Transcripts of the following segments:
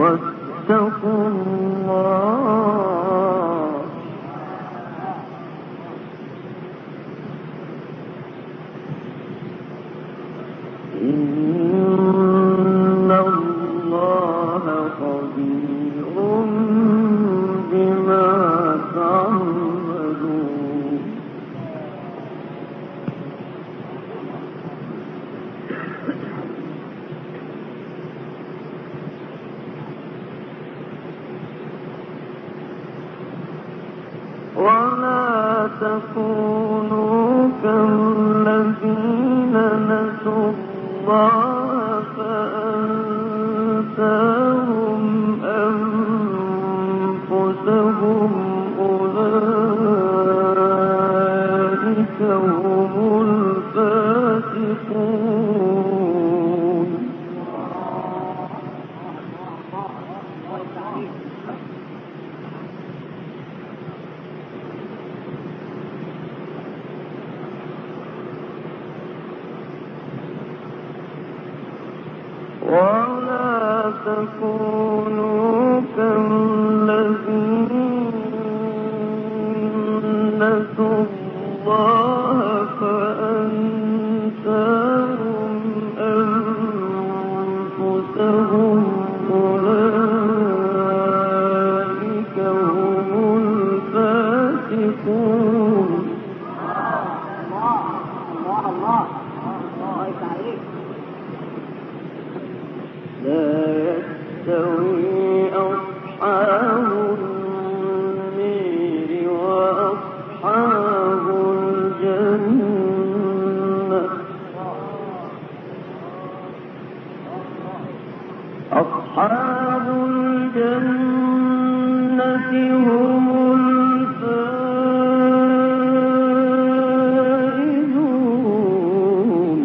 واتقوا الله إن الله خبير بما تعملون ولا تكونوا كالذين نسوا الله فأنساهم أنفسهم أولئك هم الفاسقون ولا تكونوا كالذين نسوا الله فأنساهم أنفسهم أولئك هم الفاسقون لا يستوي أصحاب النير وأصحاب الجنة أصحاب الجنة هم الفائزون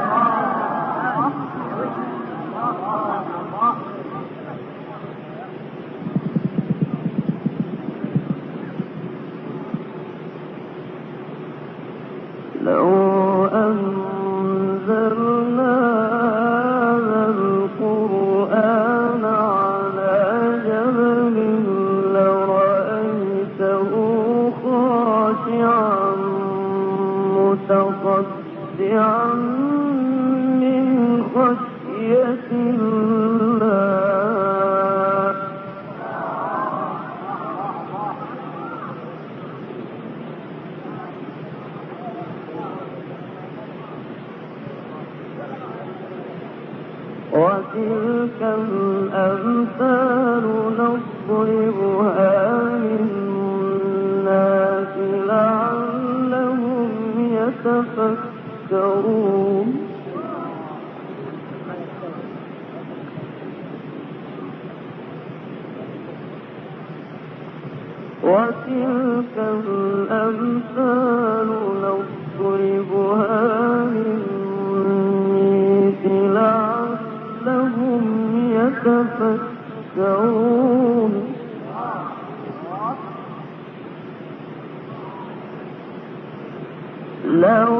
لو أنزلنا هذا القرآن على جبل لرأيته خاشعا متصدعا من خشية الله وتلك الأمثال نضربها للناس لعلهم يتفكرون وتلك الأمثال نضربها للناس لعلهم يتفكرون لو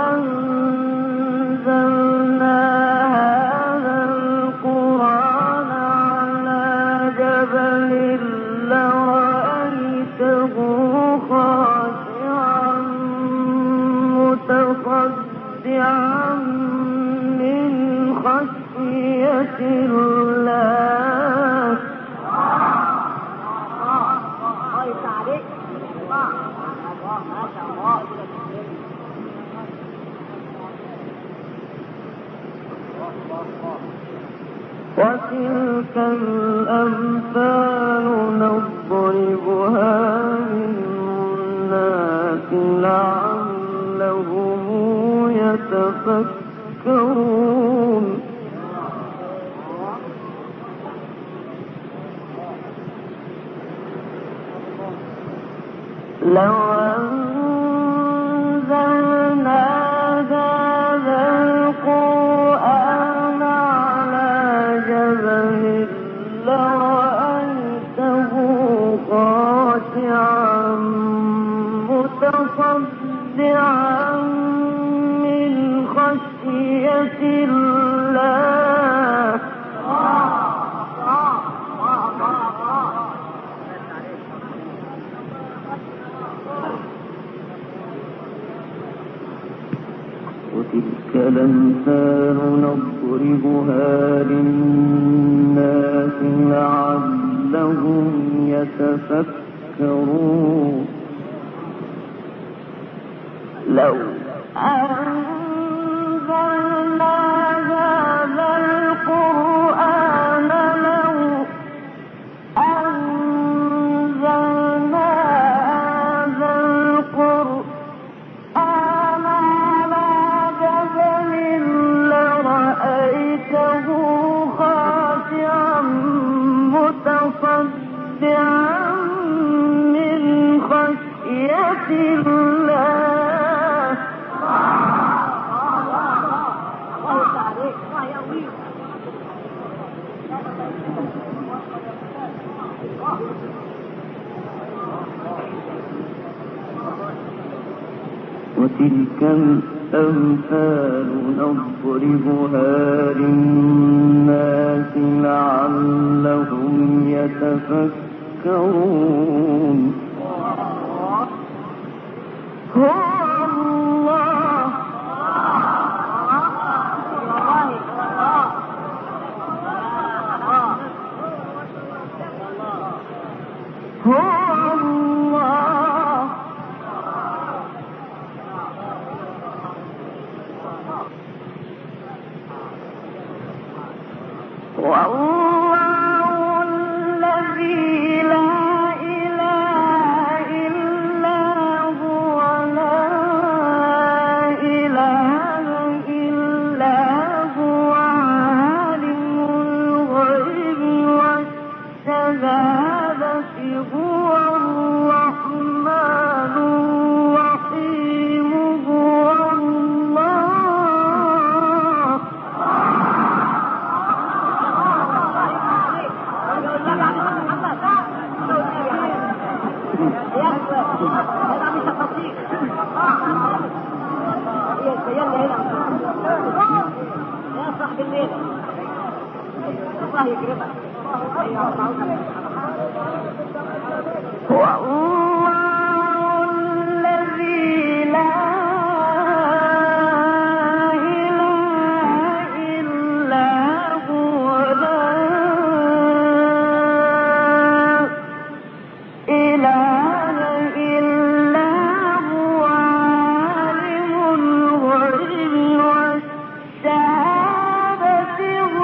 أنزلنا هذا القرآن على جبل لرأيته خاشعا متصدعا من خشية الله وتلك الأمثال نضربها للناس لعلهم يتفكرون لو أنزلنا هذا القرآن على جبل لرأيته خاشعا متصدعا من خشية الله وتلك الأمثال نضربها للناس لعلهم يتفكرون لو أنزلنا هذا القرآن على جبل لرأيته خاشعا متصدعا من خشية الله وتلك الأمثال نضربها للناس لعلهم يتفكرون هو الله والله الذي لا إله إلا هو لا إله إلا هو عالم الغيب والشهادة هو الرحمن الرحيم هو الله والله الذي لا إله إلا هو لا إله إلا هو عالم الغيب والشهادة هو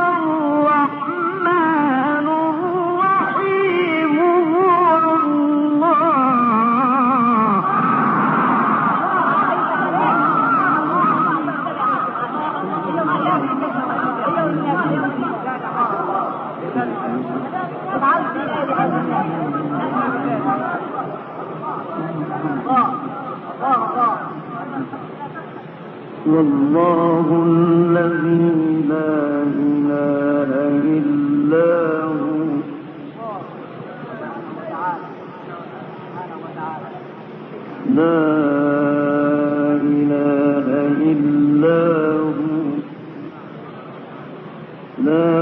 الرحمن الرحيم هو الله والله الذي لا إله إلا هو لا إله إلا هو لا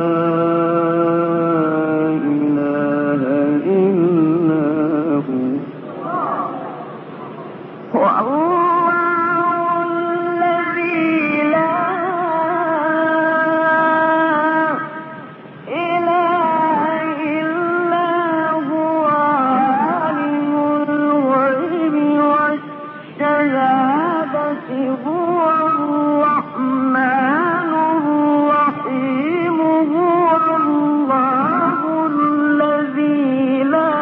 إله إلا هو والله الذي لا إله إلا هو عالم الغيب والشهادة هو الرحمن الرحيم هو الله الذي لا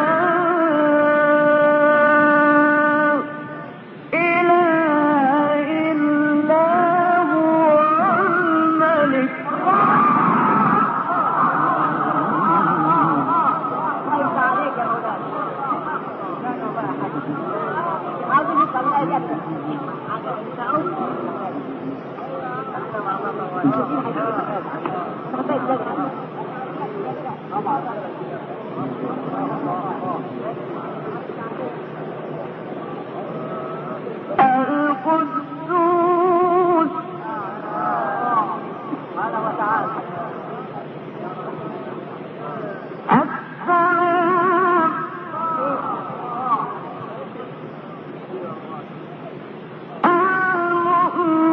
إله إلا هو الملك القدوس السلام المؤمن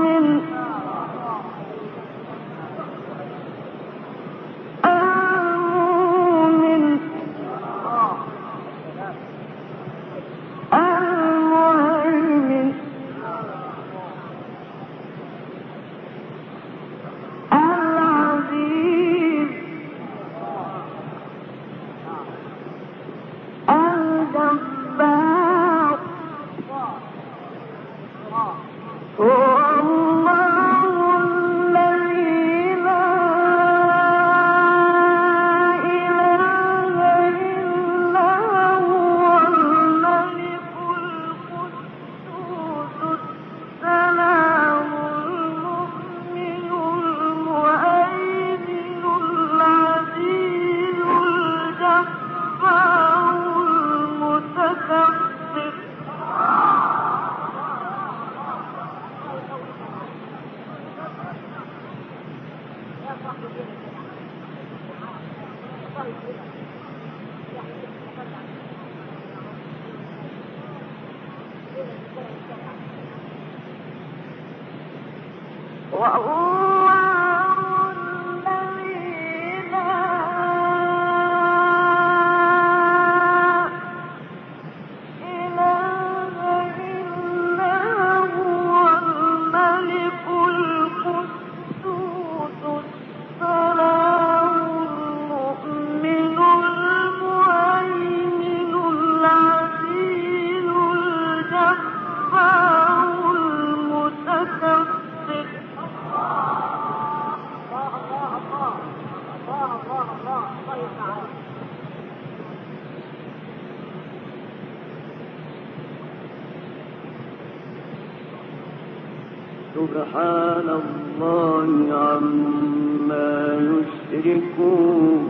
سبحان الله عما يشركون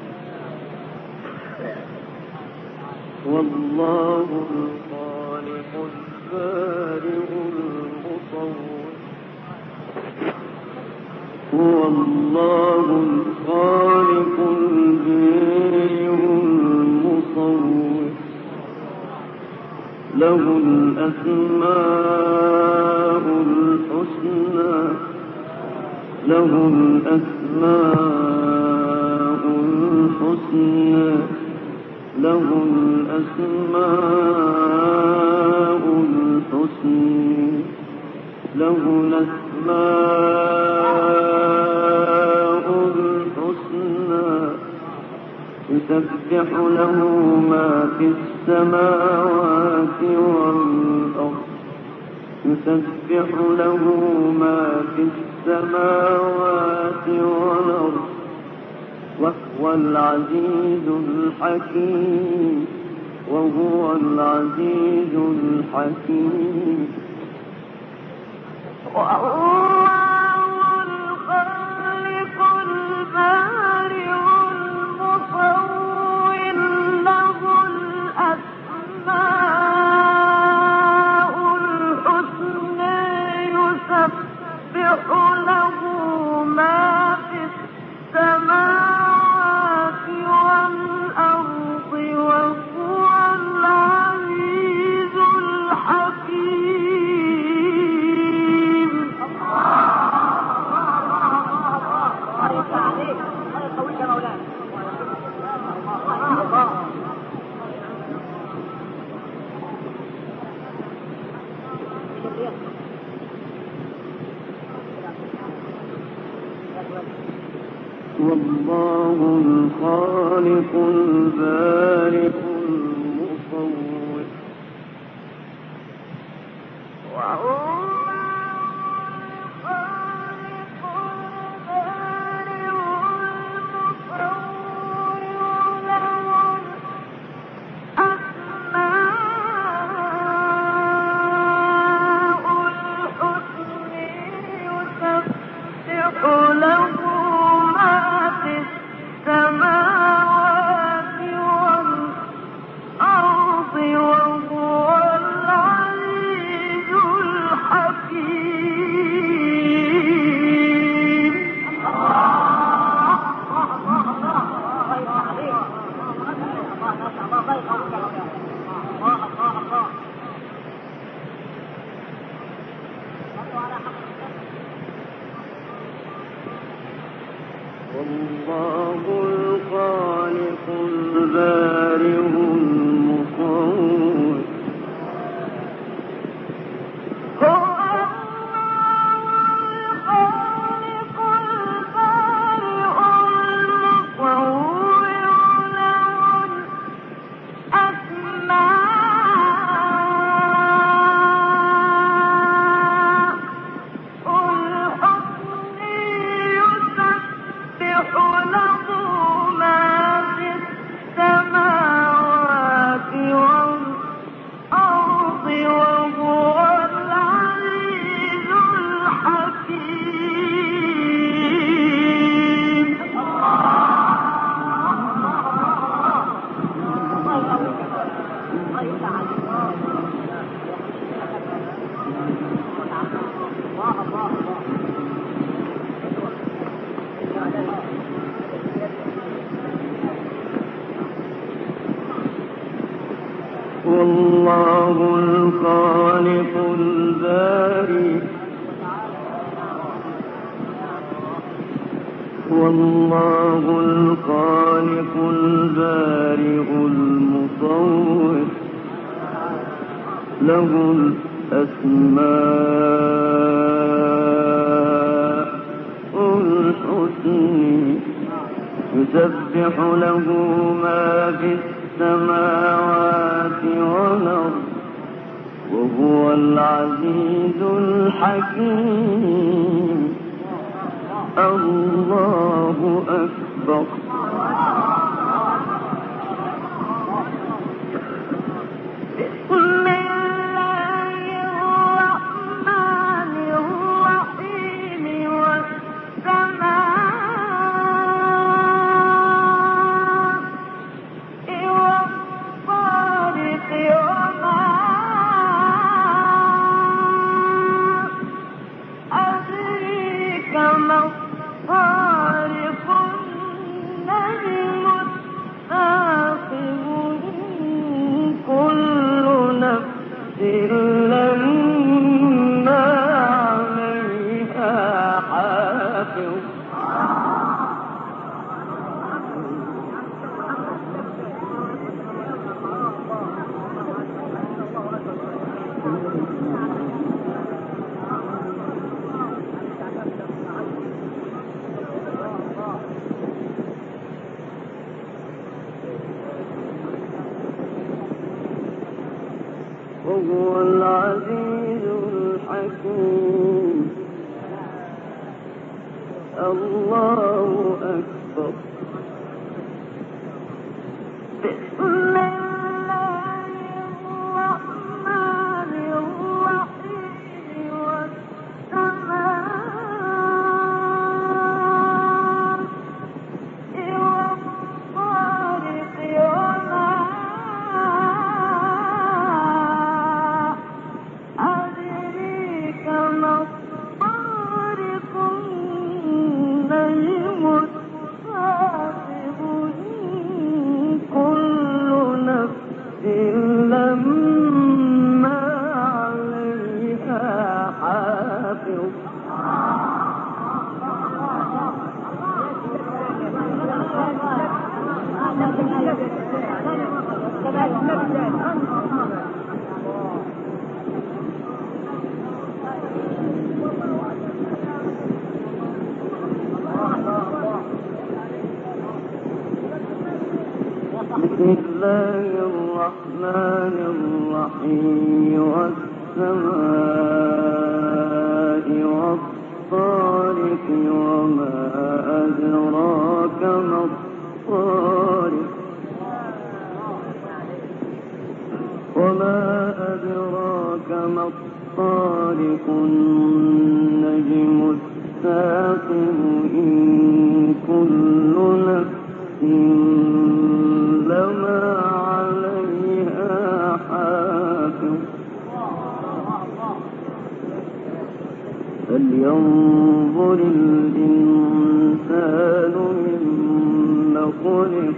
والله الخالق البارئ المصور هو الله الخالق البارئ المصور له الأسماء الحسنى له الأسماء الحسنى له الأسماء الحسنى له الأسماء الحسنى يسبح له ما في السماوات والأرض يسبح له ما في السماوات والأرض وهو العزيز الحكيم وهو العزيز الحكيم والله الخالق البارئ المصور له الأسماء الحسنى يسبح له ما في السماوات والأرض وهو العزيز الحكيم. والله الخالق البارئ المصور السماوات والأرض وهو العزيز الحكيم. والله الخالق البارئ المصور هو الله الخالق البارئ المصور له الأسماء الحسنى يسبح له ما في السماوات الله الخالق البارئ والله الخالق البارئ المصور له الأسماء الحسنى يسبح له ما في السماوات والأرض وهو العزيز الحكيم. الله أكبر. وهو العزيز الحكيم. الله أكبر. بسم الله الرحمن الرحيم والسماء والطارق وما أدريك ما الطارق النجم الثاقب إن كل نفس لما عليها حافظ. بسم الله الرحمن الرحيم والسماء والطارق وما أدراك ما الطارق وما أدراك ما الطارق النجم الثاقب إن كل نفس لما عليها حافظ. فلينظر الإنسان مما خلق.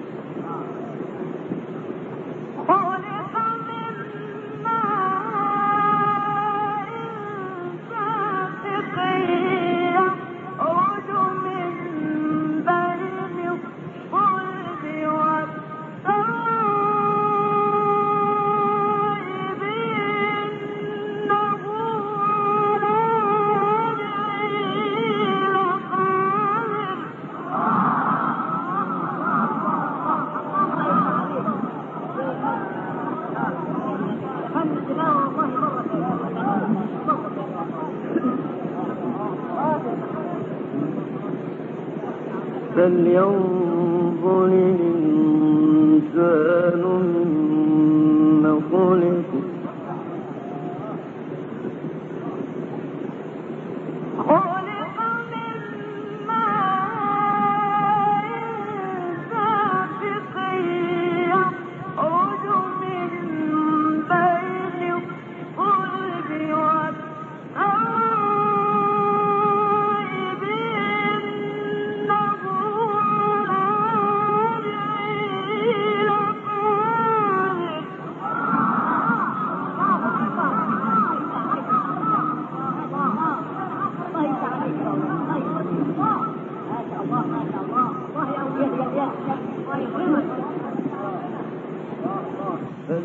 فلينظر الإنسان مما خلق.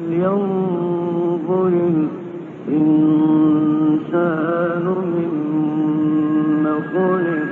فلينظر الإنسان مما خلق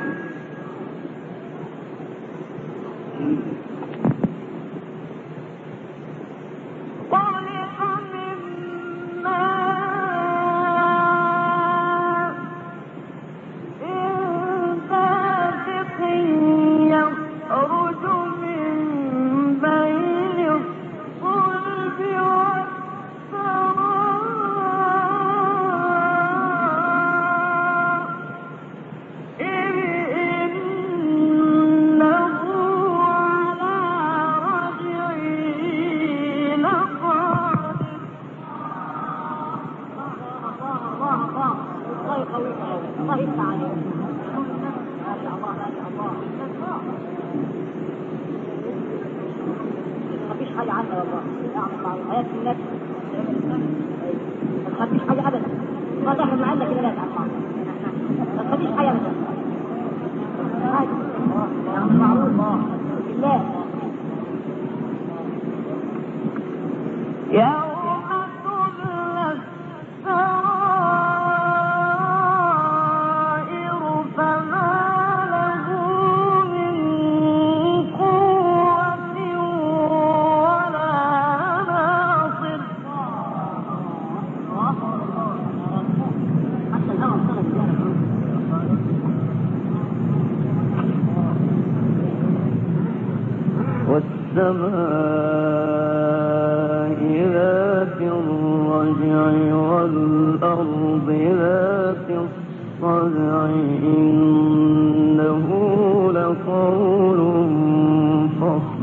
والسماء ذات الرجع والأرض ذات الصدع إنه لقول فصل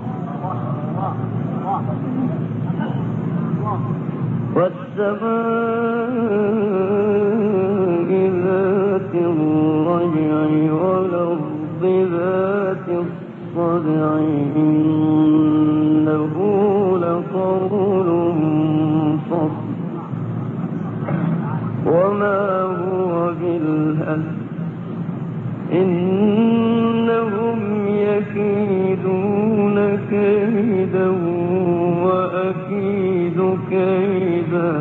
والسماء ذات الرجع والأرض ذات الصدع إنه لقول فصل وما هو بالهزل إنهم يكيدون كيدا وأكيد كيدا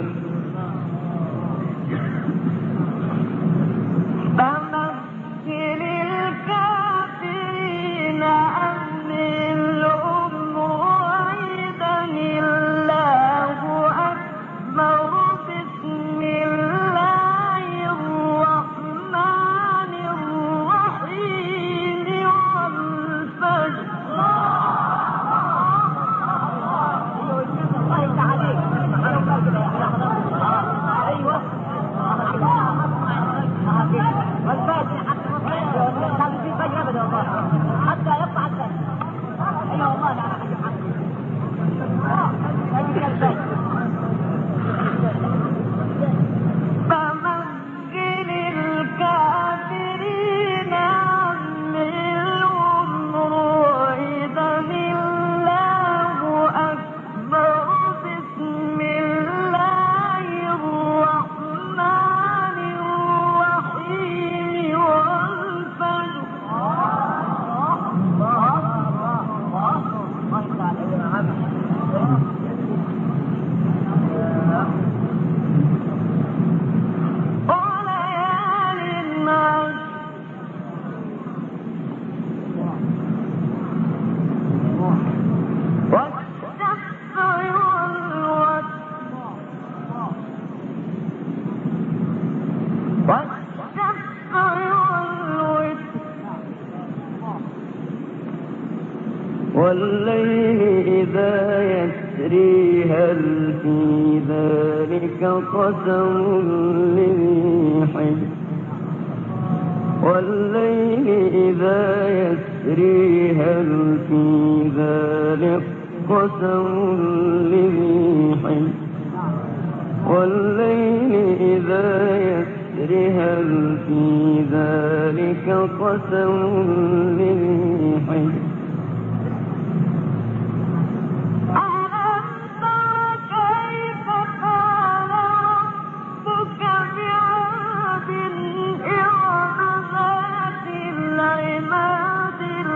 والليل إذا يسري هل في ذلك قسم لذي حجر والليل إذا يسري هل في ذلك قسم لذي حجر والليل إذا يسري هل في ذلك قسم لذي حجر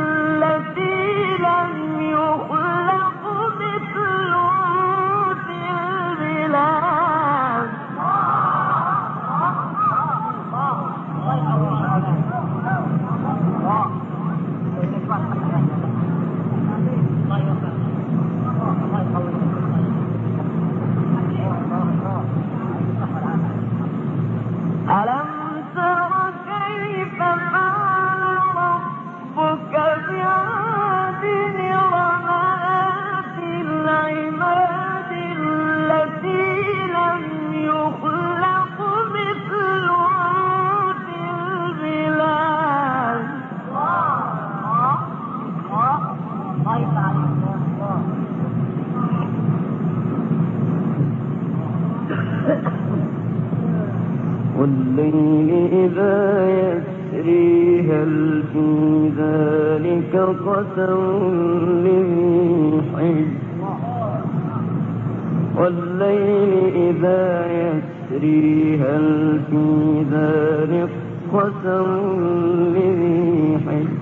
التي لم يخلق مثلهم في قسم لذي حجر والليل إذا يسري هل في ذلك قسم لذي حجر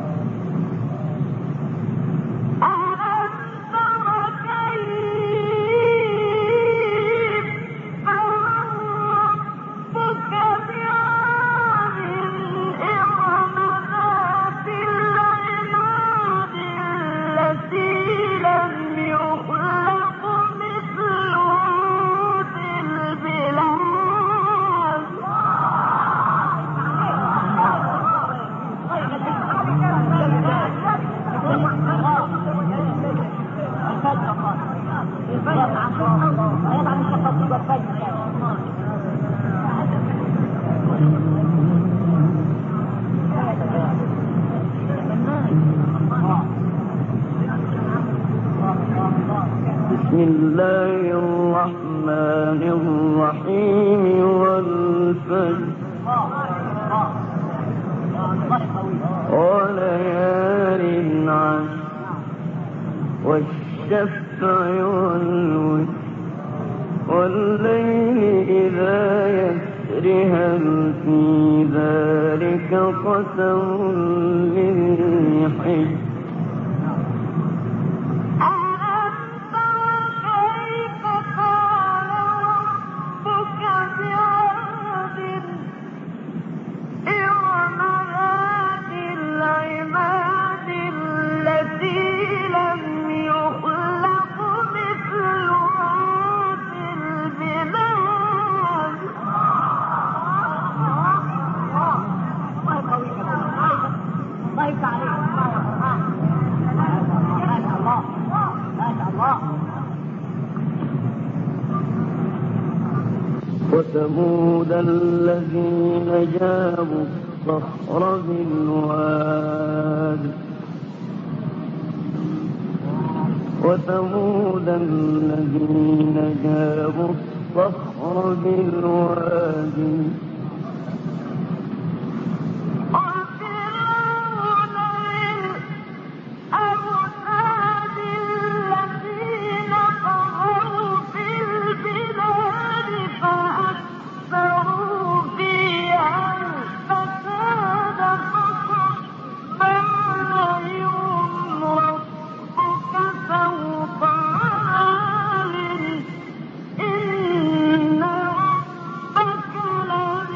بسم الله الرحمن الرحيم والفجر وليال عشر والشفع والوتر والليل إذا يسر هل في ذلك قسم لذي حجر وثمود الذين جابوا الصخر بالواد وثمود الذين جابوا الصخر بالواد إن ربك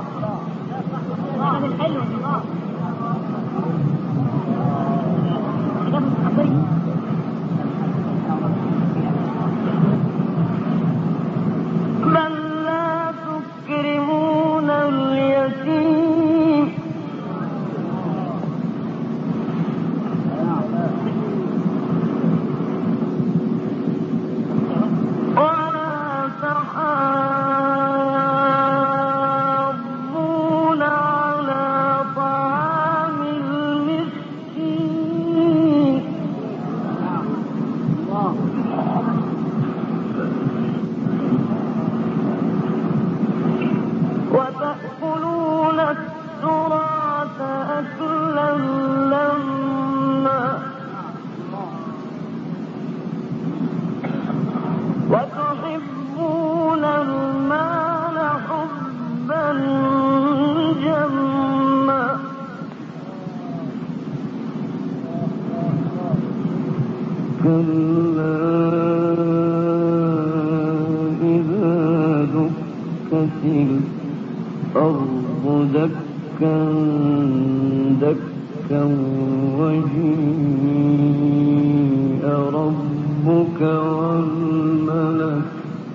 الأرض دكا دكا وجيء ربك والملك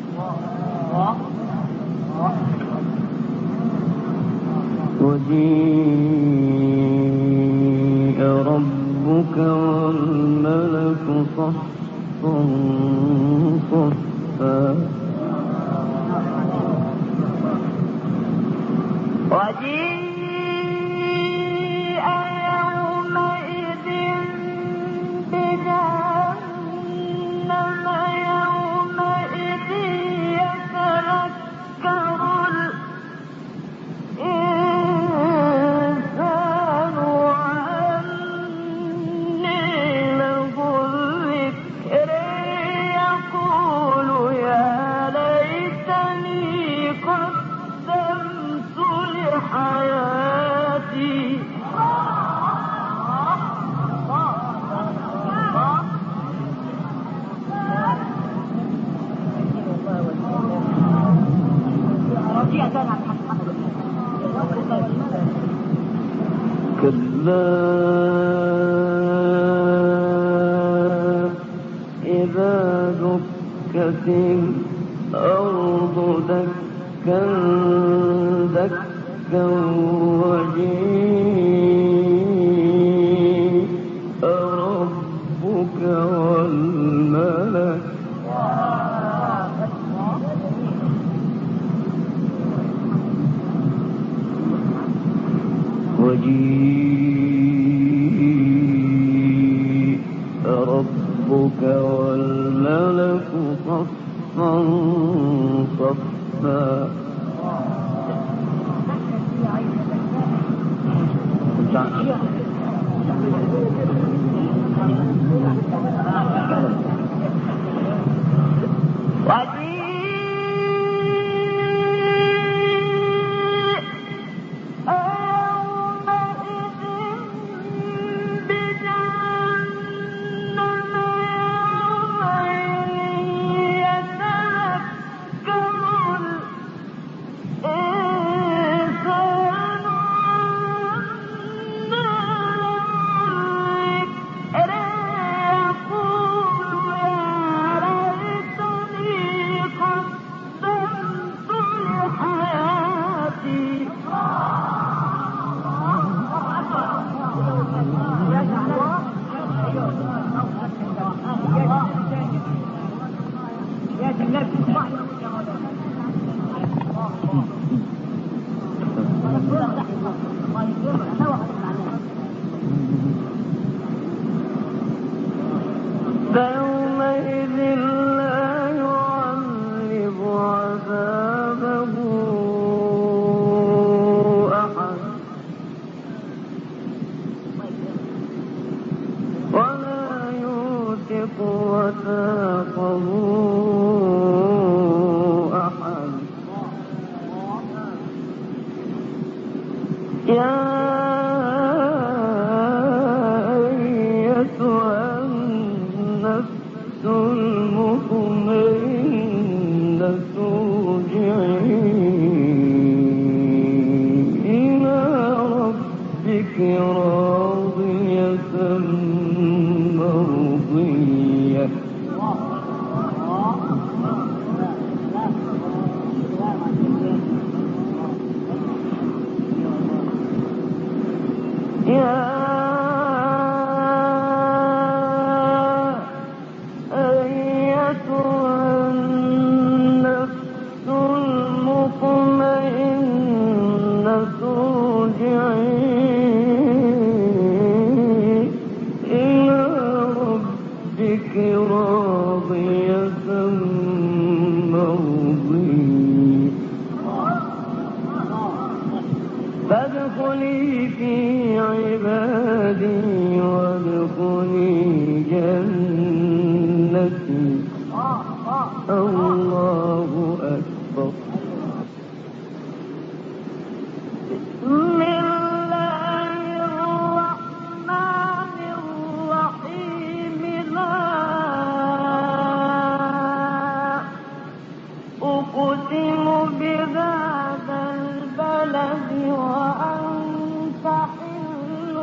صفا صفا وجيء يومئذ بجهنم يومئذ يتذكر الإنسان وأنى له الذكر يقول يا ليتني قدمت لحياتي كلا إذا دكت الأرض دكا دكا وجيء ربك والملك وجيء ربك والملك صفا صفا فيومئذ لا يعذب عذابه أحد ولا يوثق وثاقه أحد يا المطمئنة ارجعي فادخلي في عبادي وادخلي جنتي. الله أكبر. بسم الله الرحمن الرحيم. لا أقسم بهذا البلد وأنت حل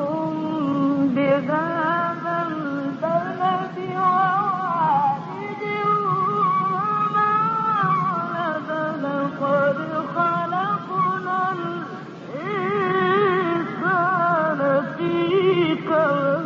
بهذا البلد ووالد وما ولد. لقد خلقنا الإنسان في كبد.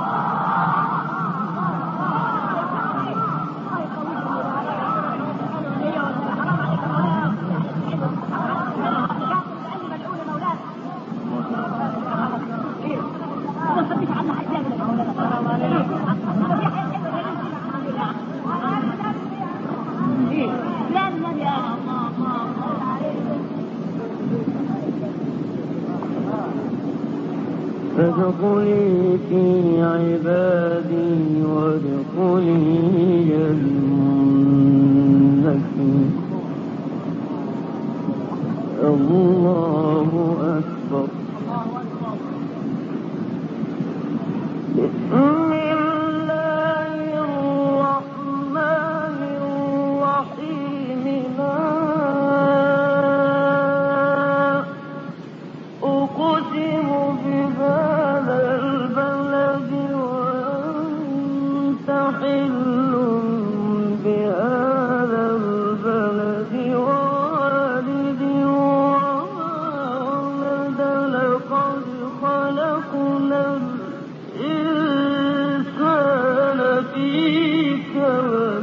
فادخلي في عبادي وادخلي جنتي. الله أكبر. بسم الله الرحمن الرحيم. لا أقسم بهذا البلد وأنت حل بهذا البلد ووالد وما ولد. لقد خلقنا الإنسان في كبد.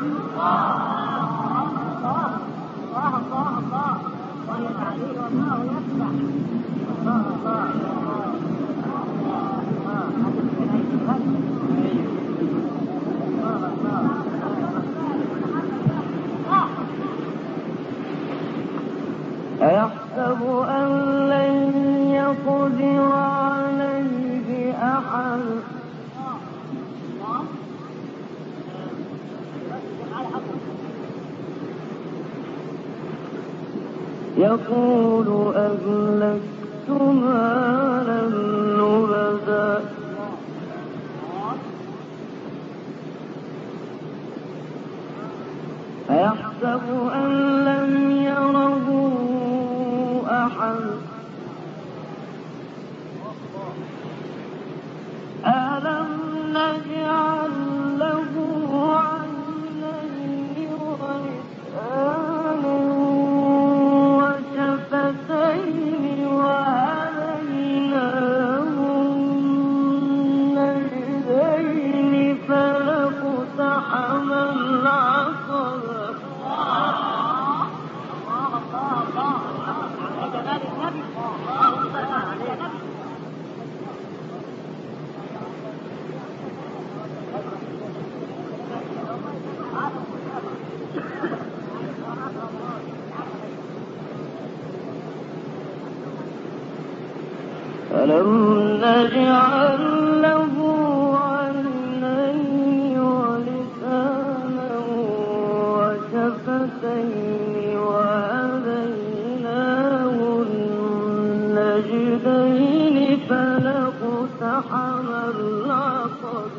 أيحسب أن لن يقدر عليه أحد. يقول أهلكت مالا لبدا. أيحسب أن لم يره أحد. ألم نجعل له عينين ولسانا وشفتين وهديناه النجدين فلاقتحم العقبة. ألم نجعل له عينين ولسانا وشفتين وهديناه النجدين فلاقتحم العقبة.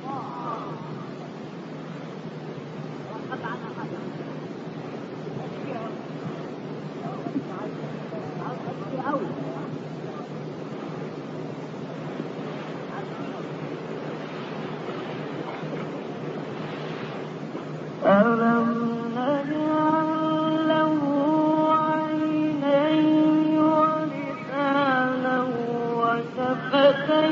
ألم نجعل له عينين ولسانا وشفتين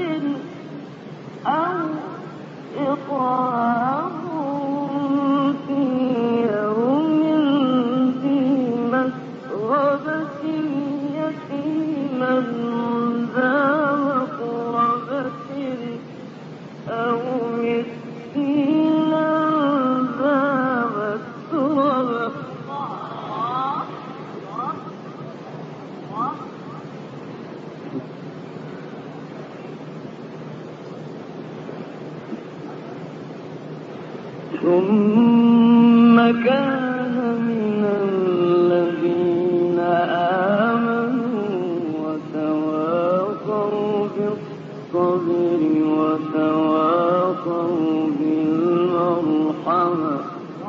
أو إطعام في يوم ذي مسغبة يتيما ذا مقربة أو مسكينا ذا مسربة ثم كان من الذين آمنوا وتواصوا بالصبر وتواصوا بالمرحمة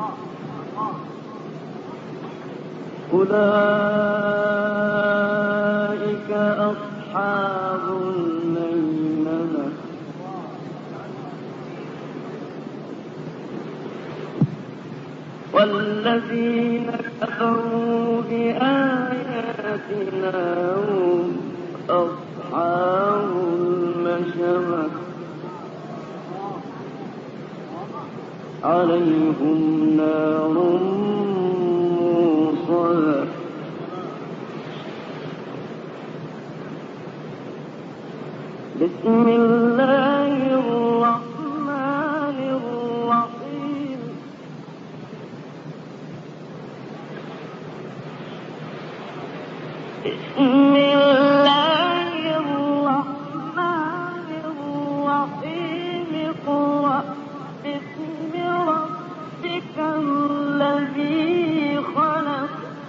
أولئك أصحاب الميمنة والذين كفروا بآياتنا هم أصحاب المشأمة عليهم نار موصدة بسم الله الرحمن الرحيم بسم الله الرحمن الرحيم اقرأ باسم ربك الذي خلق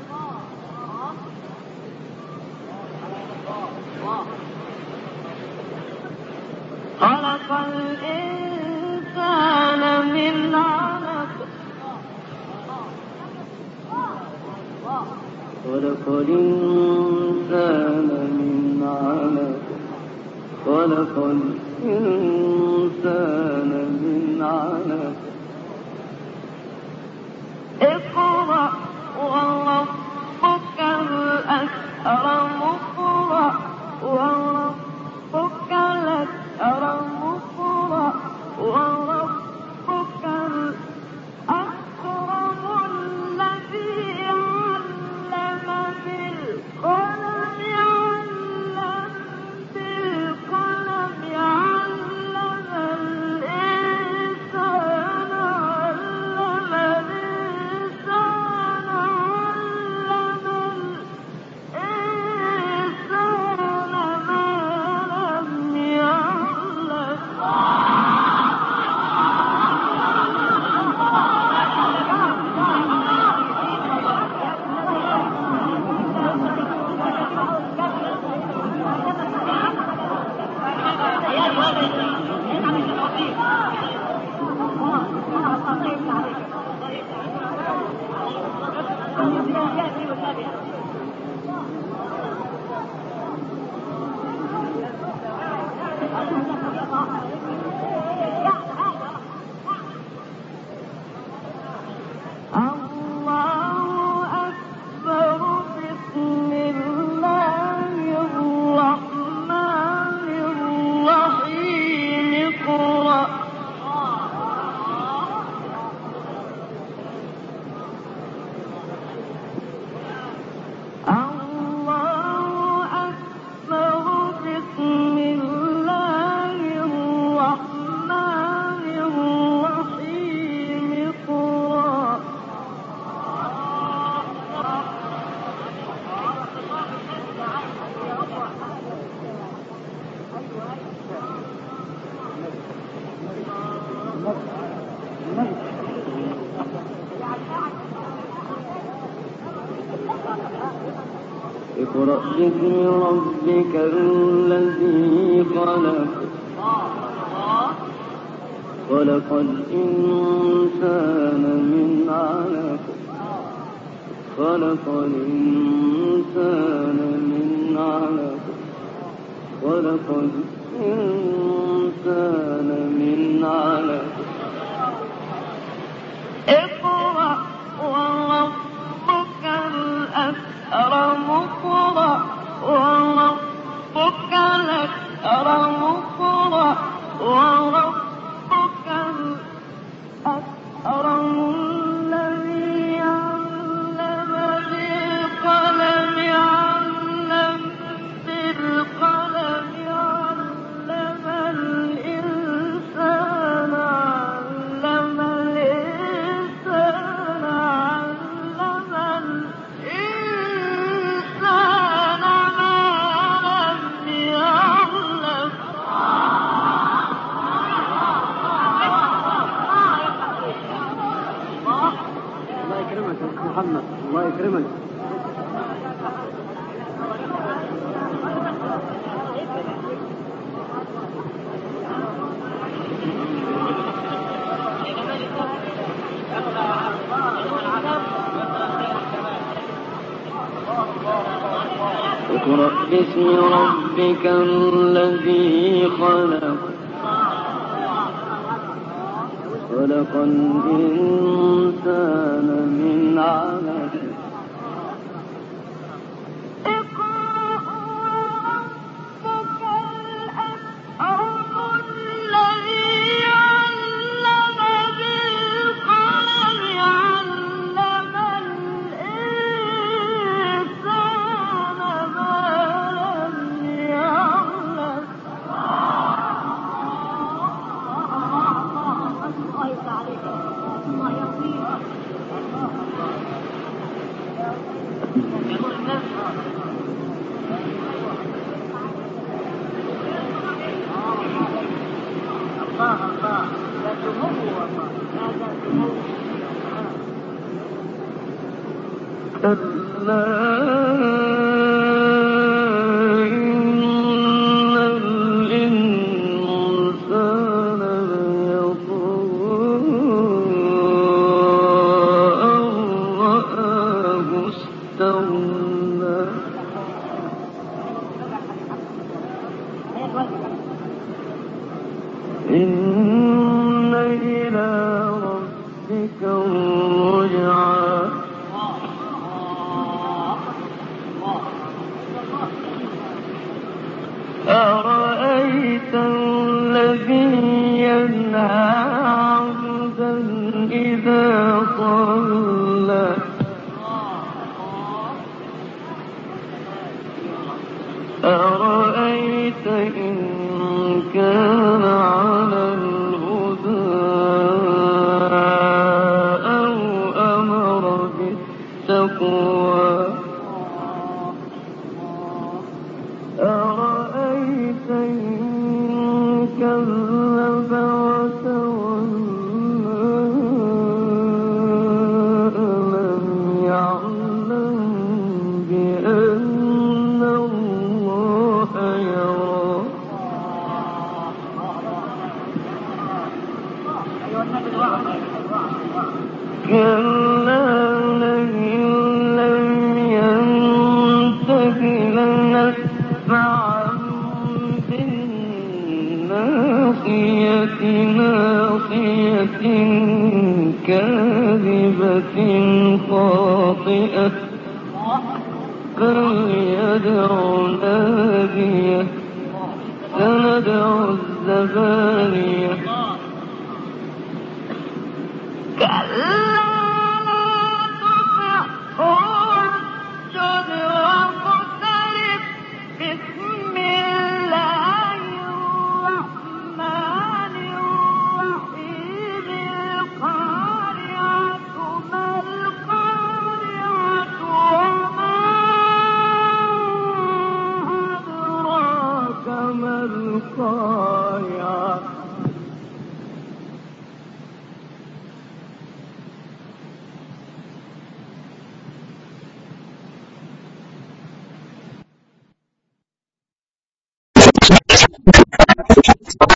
خلق الإنسان من علق خلق الإنسان من علق خلق الإنسان من علق اقرأ وربك الأكرم اقرأ وربك الأكرم اقرأ وربك الأكرم الذي علم بالقلم علم الإنسان اقرأ باسم ربك الذي خلق خلق الإنسان من علق خلق الإنسان من علق خلق الإنسان من علق اقرأ وربك الأكرم اقرأ وربك الأكرم اقرأ اقرأ باسم ربك الذي خلق خلق الإنسان من علق كلا إن الإنسان ليطغى أن رآه استغنى إن إلى ربك الرجعى أرأيت الذي ينهى عبدا إذا صلى أرأيت إن كان على الهدى أو أمر بالتقوى أرأيت إن كذب وتولى ألم يعلم بأن الله يرى كلا لئن لم ينته لنسفعا بالناصية ناصية كاذبة خاطئة فليدع ناديه سندع الزبانية كلا